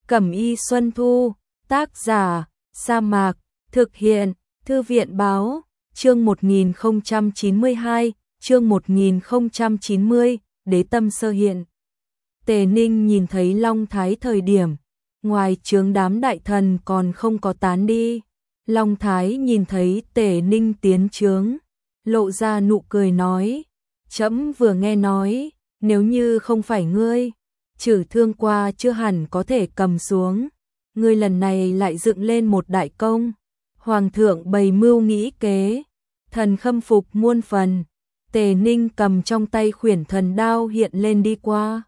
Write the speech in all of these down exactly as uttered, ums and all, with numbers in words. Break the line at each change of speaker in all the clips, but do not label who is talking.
Cẩm y Xuân Thu, tác giả, Sa Mạc, thực hiện, Thư viện báo, chương một nghìn không trăm chín mươi hai, chương một nghìn không trăm chín mươi, đế tâm sơ hiện. Tề Ninh nhìn thấy Long Thái thời điểm, ngoài trướng đám đại thần còn không có tán đi. Long Thái nhìn thấy Tề Ninh tiến trướng, lộ ra nụ cười nói, trẫm vừa nghe nói, nếu như không phải ngươi, Trử Thương qua chưa hẳn có thể cầm xuống, ngươi lần này lại dựng lên một đại công. Hoàng thượng bày mưu nghĩ kế, thần khâm phục muôn phần. Tề Ninh cầm trong tay khuyển thần đao hiện lên đi qua.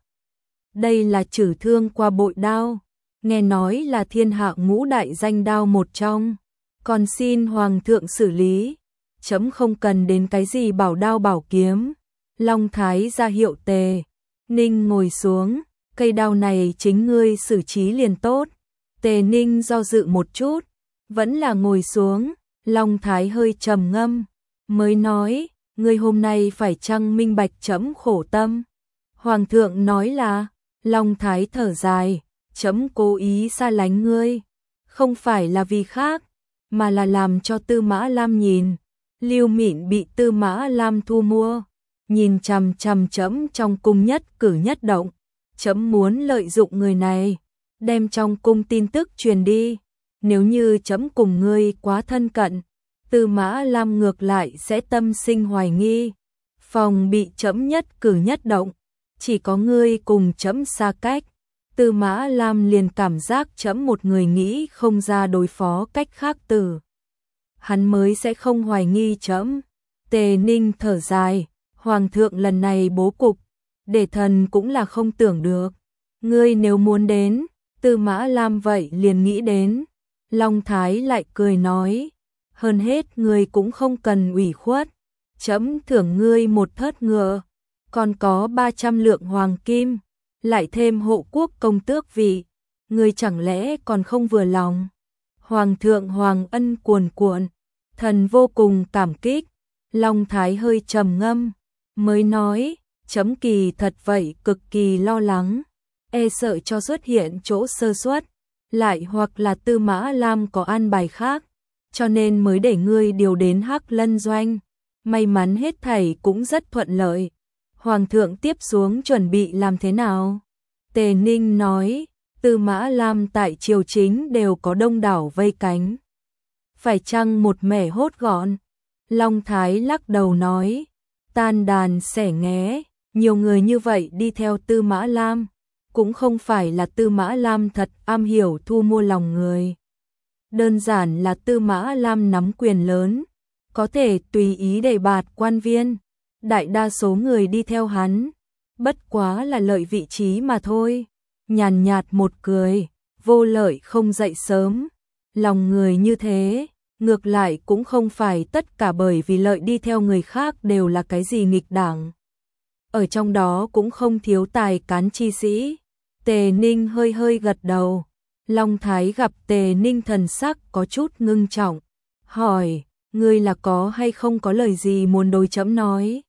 Đây là Trử Thương qua bội đao, nghe nói là thiên hạ ngũ đại danh đao một trong, còn xin hoàng thượng xử lý, chấm không cần đến cái gì bảo đao bảo kiếm. Long Thái ra hiệu Tề Ninh ngồi xuống, cây đao này chính ngươi xử trí liền tốt. Tề Ninh do dự một chút, vẫn là ngồi xuống. Long Thái hơi trầm ngâm, mới nói, ngươi hôm nay phải chăng minh bạch trẫm khổ tâm? Hoàng thượng nói là, Long Thái thở dài, trẫm cố ý xa lánh ngươi, không phải là vì khác, mà là làm cho Tư Mã Lam nhìn. Lưu Mịn bị Tư Mã Lam thu mua, nhìn chằm chằm trẫm trong cung nhất cử nhất động, trẫm muốn lợi dụng người này, đem trong cung tin tức truyền đi. Nếu như trẫm cùng ngươi quá thân cận, Tư Mã Lam ngược lại sẽ tâm sinh hoài nghi, phòng bị trẫm nhất cử nhất động. Chỉ có ngươi cùng trẫm xa cách, Tư Mã Lam liền cảm giác trẫm một người nghĩ không ra đối phó cách khác từ, hắn mới sẽ không hoài nghi trẫm. Tề Ninh thở dài, hoàng thượng lần này bố cục, để thần cũng là không tưởng được. Ngươi nếu muốn đến, Tư Mã Lam vậy liền nghĩ đến. Long Thái lại cười nói, hơn hết ngươi cũng không cần ủy khuất, trẫm thưởng ngươi một thớt ngựa, còn có ba trăm lượng hoàng kim, lại thêm hộ quốc công tước vị, ngươi chẳng lẽ còn không vừa lòng? Hoàng thượng hoàng ân cuồn cuộn, thần vô cùng cảm kích. Long Thái hơi trầm ngâm, mới nói, trẫm kỳ thật vậy cực kỳ lo lắng, e sợ cho xuất hiện chỗ sơ suất, lại hoặc là Tư Mã Lam có an bài khác, cho nên mới để ngươi điều đến Hắc Lân doanh. May mắn hết thảy cũng rất thuận lợi. Hoàng thượng tiếp xuống chuẩn bị làm thế nào? Tề Ninh nói, Tư Mã Lam tại triều chính đều có đông đảo vây cánh, phải chăng một mẻ hốt gọn? Long Thái lắc đầu nói, tan đàn xẻ nghé, nhiều người như vậy đi theo Tư Mã Lam, cũng không phải là Tư Mã Lam thật am hiểu thu mua lòng người. Đơn giản là Tư Mã Lam nắm quyền lớn, có thể tùy ý đề bạt quan viên. Đại đa số người đi theo hắn, bất quá là lợi vị trí mà thôi. Nhàn nhạt một cười, vô lợi không dậy sớm. Lòng người như thế, ngược lại cũng không phải tất cả bởi vì lợi đi theo người khác đều là cái gì nghịch đảng. Ở trong đó cũng không thiếu tài cán chi sĩ. Tề Ninh hơi hơi gật đầu. Long Thái gặp Tề Ninh thần sắc có chút ngưng trọng, hỏi, ngươi là có hay không có lời gì muốn đối trẫm nói?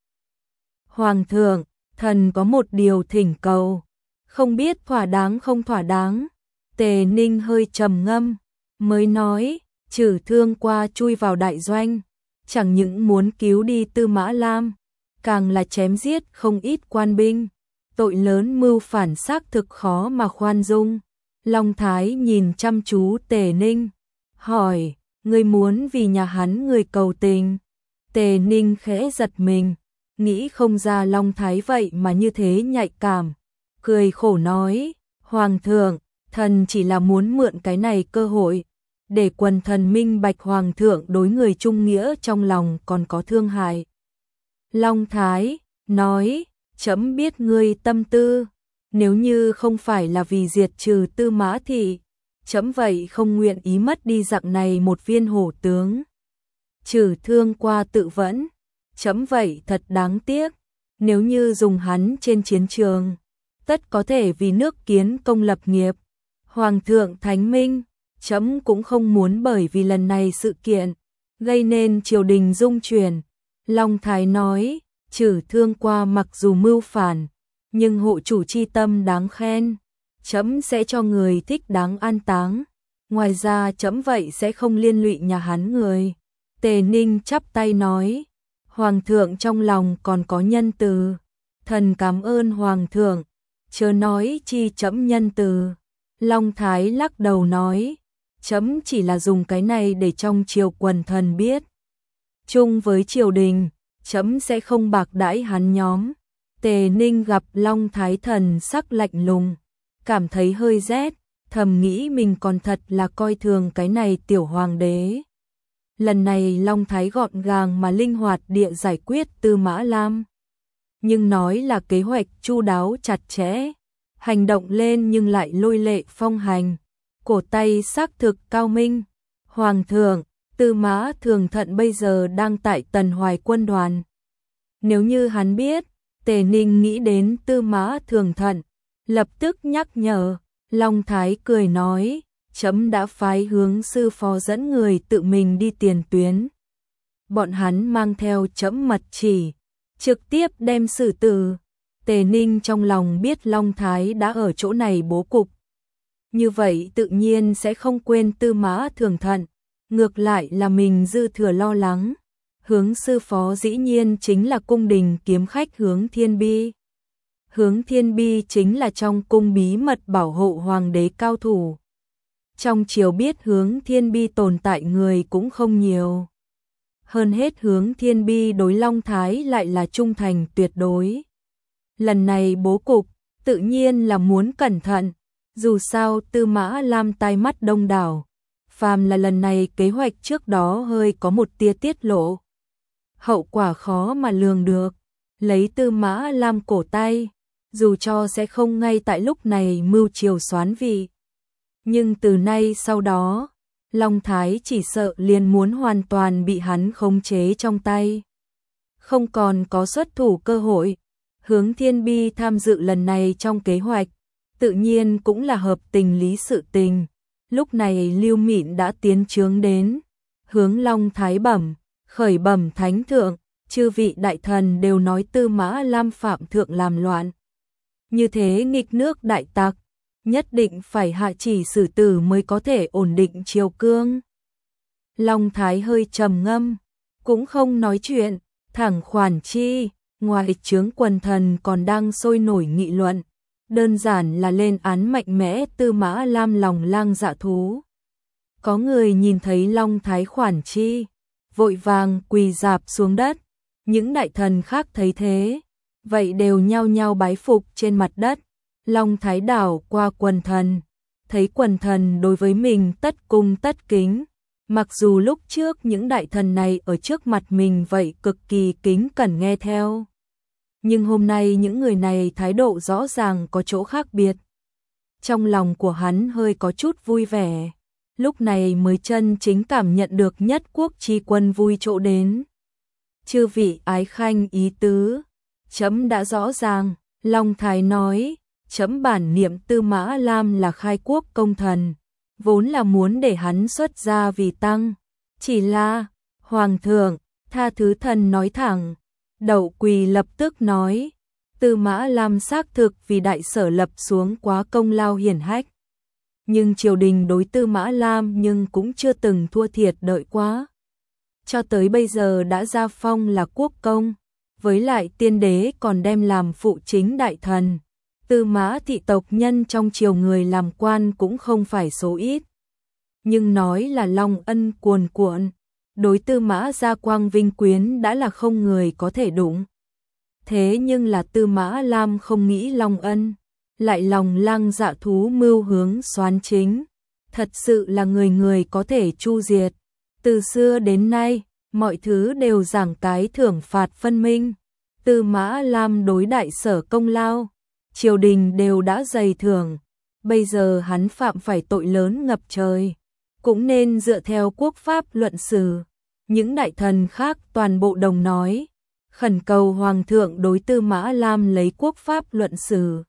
Hoàng thượng, thần có một điều thỉnh cầu, không biết thỏa đáng không thỏa đáng. Tề Ninh hơi trầm ngâm, mới nói, Trử Thương qua chui vào đại doanh, chẳng những muốn cứu đi Tư Mã Lam, càng là chém giết không ít quan binh, tội lớn mưu phản xác thực khó mà khoan dung. Long Thái nhìn chăm chú Tề Ninh, hỏi, ngươi muốn vì nhà hắn người cầu tình? Tề Ninh khẽ giật mình, nghĩ không ra Long Thái vậy mà như thế nhạy cảm, cười khổ nói, hoàng thượng, thần chỉ là muốn mượn cái này cơ hội, để quần thần minh bạch hoàng thượng đối người trung nghĩa trong lòng còn có thương hại. Long Thái nói, trẫm biết ngươi tâm tư, nếu như không phải là vì diệt trừ Tư Mã thị, trẫm vậy không nguyện ý mất đi dạng này một viên hổ tướng. Trử Thương qua tự vẫn, trẫm vậy thật đáng tiếc, nếu như dùng hắn trên chiến trường, tất có thể vì nước kiến công lập nghiệp. Hoàng thượng thánh minh, trẫm cũng không muốn bởi vì lần này sự kiện gây nên triều đình rung chuyển. Long Thái nói, Trử Thương qua mặc dù mưu phản, nhưng hộ chủ chi tâm đáng khen, trẫm sẽ cho người thích đáng an táng. Ngoài ra trẫm vậy sẽ không liên lụy nhà hắn người. Tề Ninh chắp tay nói, Hoàng thượng trong lòng còn có nhân từ. Thần cảm ơn Hoàng thượng, chớ nói chi trẫm nhân từ. Long Thái lắc đầu nói, trẫm chỉ là dùng cái này để trong triều quần thần biết. Chung với triều đình, trẫm sẽ không bạc đãi hắn nhóm. Tề Ninh gặp Long Thái thần sắc lạnh lùng, cảm thấy hơi rét, thầm nghĩ mình còn thật là coi thường cái này tiểu hoàng đế. Lần này Long Thái gọn gàng mà linh hoạt địa giải quyết Tư Mã Lam. Nhưng nói là kế hoạch chu đáo chặt chẽ, hành động lên nhưng lại lôi lệ phong hành, cổ tay xác thực cao minh. Hoàng thượng, Tư Mã Thường Thận bây giờ đang tại Tần Hoài quân đoàn. Nếu như hắn biết, Tề Ninh nghĩ đến Tư Mã Thường Thận, lập tức nhắc nhở. Long Thái cười nói, trẫm đã phái hướng sư phó dẫn người tự mình đi tiền tuyến. Bọn hắn mang theo trẫm mật chỉ, trực tiếp đem xử tử. Tề Ninh trong lòng biết Long Thái đã ở chỗ này bố cục. Như vậy tự nhiên sẽ không quên Tư Mã Thường Thận, ngược lại là mình dư thừa lo lắng. Hướng sư phó dĩ nhiên chính là cung đình kiếm khách Hướng Thiên Bi. Hướng Thiên Bi chính là trong cung bí mật bảo hộ hoàng đế cao thủ. Trong triều biết Hướng Thiên Bi tồn tại người cũng không nhiều. Hơn hết Hướng Thiên Bi đối Long Thái lại là trung thành tuyệt đối. Lần này bố cục, tự nhiên là muốn cẩn thận. Dù sao Tư Mã Lam tai mắt đông đảo. Phàm là lần này kế hoạch trước đó hơi có một tia tiết lộ. Hậu quả khó mà lường được. Lấy Tư Mã Lam cổ tay, dù cho sẽ không ngay tại lúc này mưu triều soán vị. Nhưng từ nay sau đó, Long Thái chỉ sợ liền muốn hoàn toàn bị hắn khống chế trong tay. Không còn có xuất thủ cơ hội. Hướng Thiên Bi tham dự lần này trong kế hoạch, tự nhiên cũng là hợp tình lý sự tình. Lúc này Lưu Mịn đã tiến chướng đến, hướng Long Thái bẩm, khởi bẩm thánh thượng, chư vị đại thần đều nói Tư Mã Lam phạm thượng làm loạn. Như thế nghịch nước đại tặc, nhất định phải hạ chỉ xử tử mới có thể ổn định triều cương. Long Thái hơi trầm ngâm, cũng không nói chuyện, thẳng khoản chi, ngoài trướng quần thần còn đang sôi nổi nghị luận. Đơn giản là lên án mạnh mẽ Tư Mã Lam lòng lang dạ thú. Có người nhìn thấy Long Thái khoản chi, vội vàng quỳ rạp xuống đất. Những đại thần khác thấy thế, vậy đều nhao nhao bái phục trên mặt đất. Long Thái đảo qua quần thần, thấy quần thần đối với mình tất cung tất kính. Mặc dù lúc trước những đại thần này ở trước mặt mình vậy cực kỳ kính cẩn nghe theo. Nhưng hôm nay những người này thái độ rõ ràng có chỗ khác biệt. Trong lòng của hắn hơi có chút vui vẻ. Lúc này mới chân chính cảm nhận được nhất quốc chi quân vui chỗ đến. Chư vị ái khanh ý tứ, chấm đã rõ ràng. Long Thái nói, chấm bản niệm Tư Mã Lam là khai quốc công thần, vốn là muốn để hắn xuất gia vì tăng. Chỉ là, Hoàng thượng, tha thứ thần nói thẳng. Đậu Quỳ lập tức nói, Tư Mã Lam xác thực vì đại sở lập xuống quá công lao hiển hách. Nhưng triều đình đối Tư Mã Lam nhưng cũng chưa từng thua thiệt đợi quá. Cho tới bây giờ đã ra phong là quốc công, với lại tiên đế còn đem làm phụ chính đại thần. Tư Mã thị tộc nhân trong triều người làm quan cũng không phải số ít. Nhưng nói là long ân cuồn cuộn, đối Tư Mã gia quang vinh quyến đã là không người có thể đụng. Thế nhưng là Tư Mã Lam không nghĩ long ân, lại lòng lang dạ thú mưu hướng soán chính. Thật sự là người người có thể chu diệt. Từ xưa đến nay, mọi thứ đều giảng cái thưởng phạt phân minh. Tư Mã Lam đối đại sở công lao, triều đình đều đã dày thưởng. Bây giờ hắn phạm phải tội lớn ngập trời, cũng nên dựa theo quốc pháp luận xử. Những đại thần khác toàn bộ đồng nói, khẩn cầu Hoàng thượng đối Tư Mã Lam lấy quốc pháp luận xử.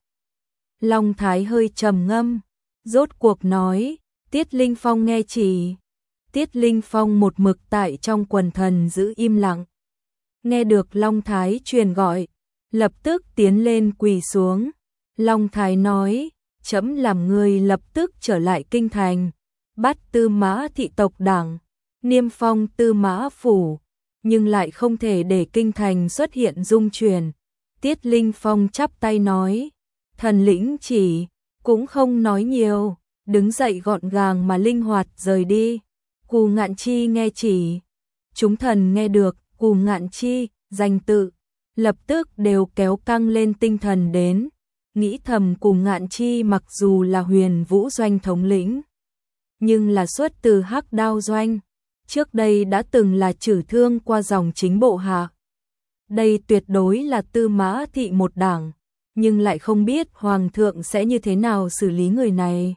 Long Thái hơi trầm ngâm, rốt cuộc nói, Tiết Linh Phong nghe chỉ. Tiết Linh Phong một mực tại trong quần thần giữ im lặng. Nghe được Long Thái truyền gọi, lập tức tiến lên quỳ xuống. Long Thái nói, chấm làm ngươi lập tức trở lại kinh thành, bắt Tư Mã thị tộc đảng, niêm phong Tư Mã phủ, nhưng lại không thể để kinh thành xuất hiện dung chuyển. Tiết Linh Phong chắp tay nói, thần lĩnh chỉ, cũng không nói nhiều, đứng dậy gọn gàng mà linh hoạt rời đi. Cù Ngạn Chi nghe chỉ, chúng thần nghe được Cù Ngạn Chi, danh tự, lập tức đều kéo căng lên tinh thần đến, nghĩ thầm Cù Ngạn Chi mặc dù là Huyền Vũ doanh thống lĩnh, nhưng là xuất từ Hắc Đao doanh, trước đây đã từng là trừ thương qua dòng chính bộ hạ. Đây tuyệt đối là Tư Mã thị một đảng, nhưng lại không biết Hoàng thượng sẽ như thế nào xử lý người này.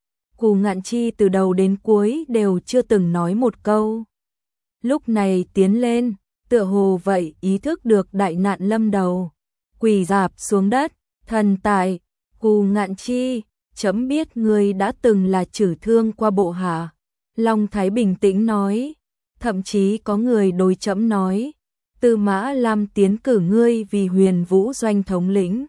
Cù Ngạn Chi từ đầu đến cuối đều chưa từng nói một câu. Lúc này tiến lên, tựa hồ vậy ý thức được đại nạn lâm đầu. Quỳ rạp xuống đất, thần tại, Cù Ngạn Chi, chấm biết ngươi đã từng là trừ thương qua bộ hạ. Long Thái bình tĩnh nói, thậm chí có người đối chấm nói, Tư Mã Lam tiến cử ngươi vì Huyền Vũ doanh thống lĩnh,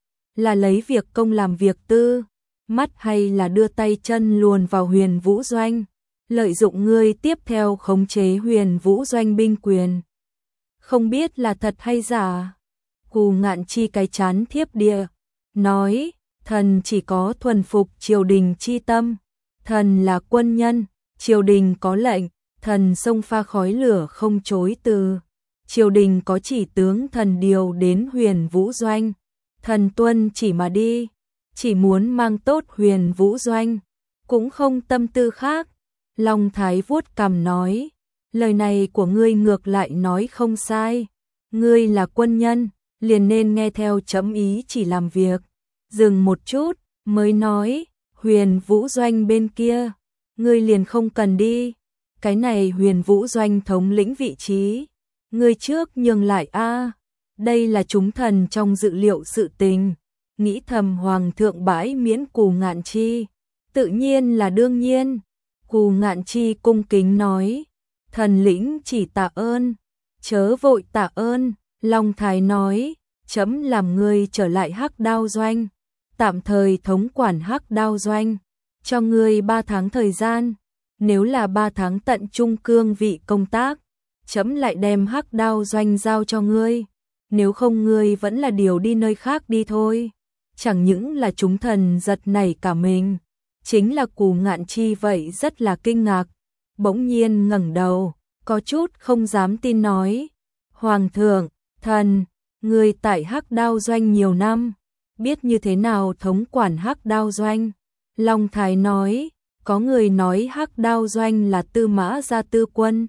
là lấy việc công làm việc tư, mắt hay là đưa tay chân luồn vào Huyền Vũ doanh, lợi dụng ngươi tiếp theo khống chế Huyền Vũ doanh binh quyền. Không biết là thật hay giả. Cù Ngạn Chi cái chán thiếp địa, nói, thần chỉ có thuần phục triều đình chi tâm, thần là quân nhân, triều đình có lệnh, thần xông pha khói lửa không chối từ. Triều đình có chỉ tướng thần điều đến Huyền Vũ doanh, thần tuân chỉ mà đi, chỉ muốn mang tốt Huyền Vũ doanh, cũng không tâm tư khác. Long Thái vuốt cằm nói, lời này của ngươi ngược lại nói không sai, ngươi là quân nhân, liền nên nghe theo chấm ý chỉ làm việc. Dừng một chút, mới nói, Huyền Vũ doanh bên kia, ngươi liền không cần đi, cái này Huyền Vũ doanh thống lĩnh vị trí, ngươi trước nhường lại a. Đây là chúng thần trong dự liệu sự tình, nghĩ thầm Hoàng thượng bãi miễn Cù Ngạn Chi, tự nhiên là đương nhiên. Cù Ngạn Chi cung kính nói, thần lĩnh chỉ tạ ơn, chớ vội tạ ơn. Long Thái nói, chấm làm ngươi trở lại Hắc Đao doanh, tạm thời thống quản Hắc Đao doanh, cho ngươi ba tháng thời gian, nếu là ba tháng tận trung cương vị công tác, chấm lại đem Hắc Đao doanh giao cho ngươi, nếu không ngươi vẫn là điều đi nơi khác đi thôi. Chẳng những là chúng thần giật nảy cả mình, chính là Cù Ngạn Chi vậy rất là kinh ngạc, bỗng nhiên ngẩng đầu, có chút không dám tin nói, Hoàng thượng, thần, người tại Hắc Đao doanh nhiều năm, biết như thế nào thống quản Hắc Đao doanh. Long Thái nói, có người nói Hắc Đao doanh là Tư Mã gia tư quân,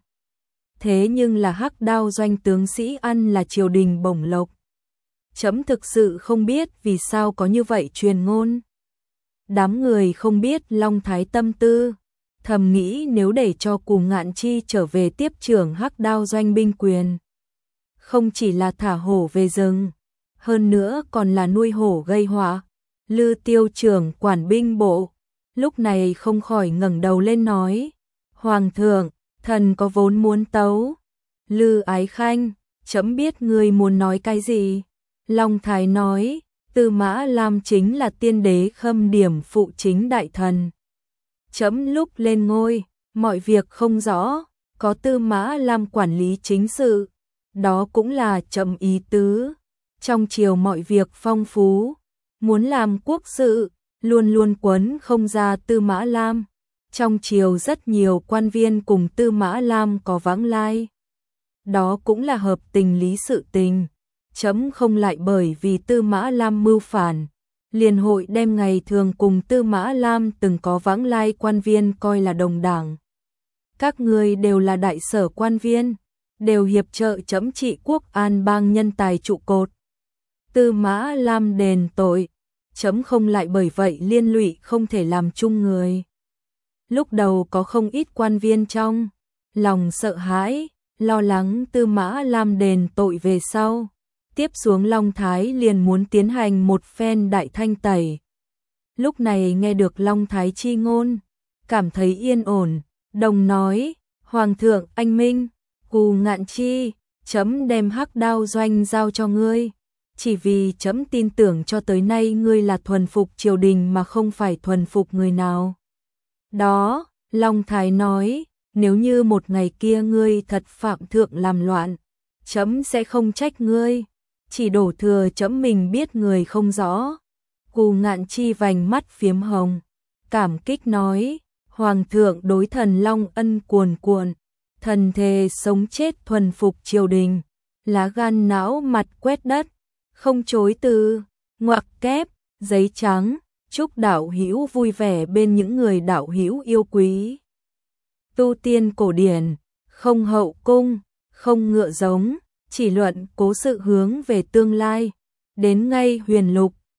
thế nhưng là Hắc Đao doanh tướng sĩ ăn là triều đình bổng lộc. Chấm thực sự không biết vì sao có như vậy truyền ngôn. Đám người không biết Long Thái tâm tư, thầm nghĩ nếu để cho Cù Ngạn Chi trở về tiếp trưởng Hắc Đao doanh binh quyền, không chỉ là thả hổ về rừng, hơn nữa còn là nuôi hổ gây họa. Lư Tiêu trưởng quản binh bộ, lúc này không khỏi ngẩng đầu lên nói, Hoàng thượng, thần có vốn muốn tấu. Lư Ái Khanh, chấm biết ngươi muốn nói cái gì. Long Thái nói, Tư Mã Lam chính là tiên đế khâm điểm phụ chính đại thần. Chấm lúc lên ngôi, mọi việc không rõ, có Tư Mã Lam quản lý chính sự, đó cũng là chấm ý tứ. Trong triều mọi việc phong phú, muốn làm quốc sự, luôn luôn quấn không ra Tư Mã Lam. Trong triều rất nhiều quan viên cùng Tư Mã Lam có vãng lai, đó cũng là hợp tình lý sự tình. Chấm không lại bởi vì Tư Mã Lam mưu phản, liền hội đem ngày thường cùng Tư Mã Lam từng có vãng lai quan viên coi là đồng đảng. Các người đều là đại sở quan viên, đều hiệp trợ chấm trị quốc an bang nhân tài trụ cột. Tư Mã Lam đền tội, chấm không lại bởi vậy liên lụy không thể làm chung người. Lúc đầu có không ít quan viên trong lòng sợ hãi, lo lắng Tư Mã Lam đền tội về sau. Tiếp xuống Long Thái liền muốn tiến hành một phen đại thanh tẩy. Lúc này nghe được Long Thái chi ngôn, cảm thấy yên ổn, đồng nói, Hoàng thượng anh minh, Cù Ngạn Chi, chấm đem Hắc Đao doanh giao cho ngươi, chỉ vì trẫm tin tưởng cho tới nay ngươi là thuần phục triều đình mà không phải thuần phục người nào. Đó, Long Thái nói, nếu như một ngày kia ngươi thật phạm thượng làm loạn, trẫm sẽ không trách ngươi, chỉ đổ thừa trẫm mình biết người không rõ. Cù Ngạn Chi vành mắt phiếm hồng, cảm kích nói, Hoàng thượng đối thần Long ân cuồn cuộn, thần thề sống chết thuần phục triều đình, lá gan não mặt quét đất, không chối từ, ngoặc kép, giấy trắng, chúc đạo hữu vui vẻ bên những người đạo hữu yêu quý. Tu tiên cổ điển, không hậu cung, không ngựa giống, chỉ luận cố sự hướng về tương lai, đến ngay huyền lục,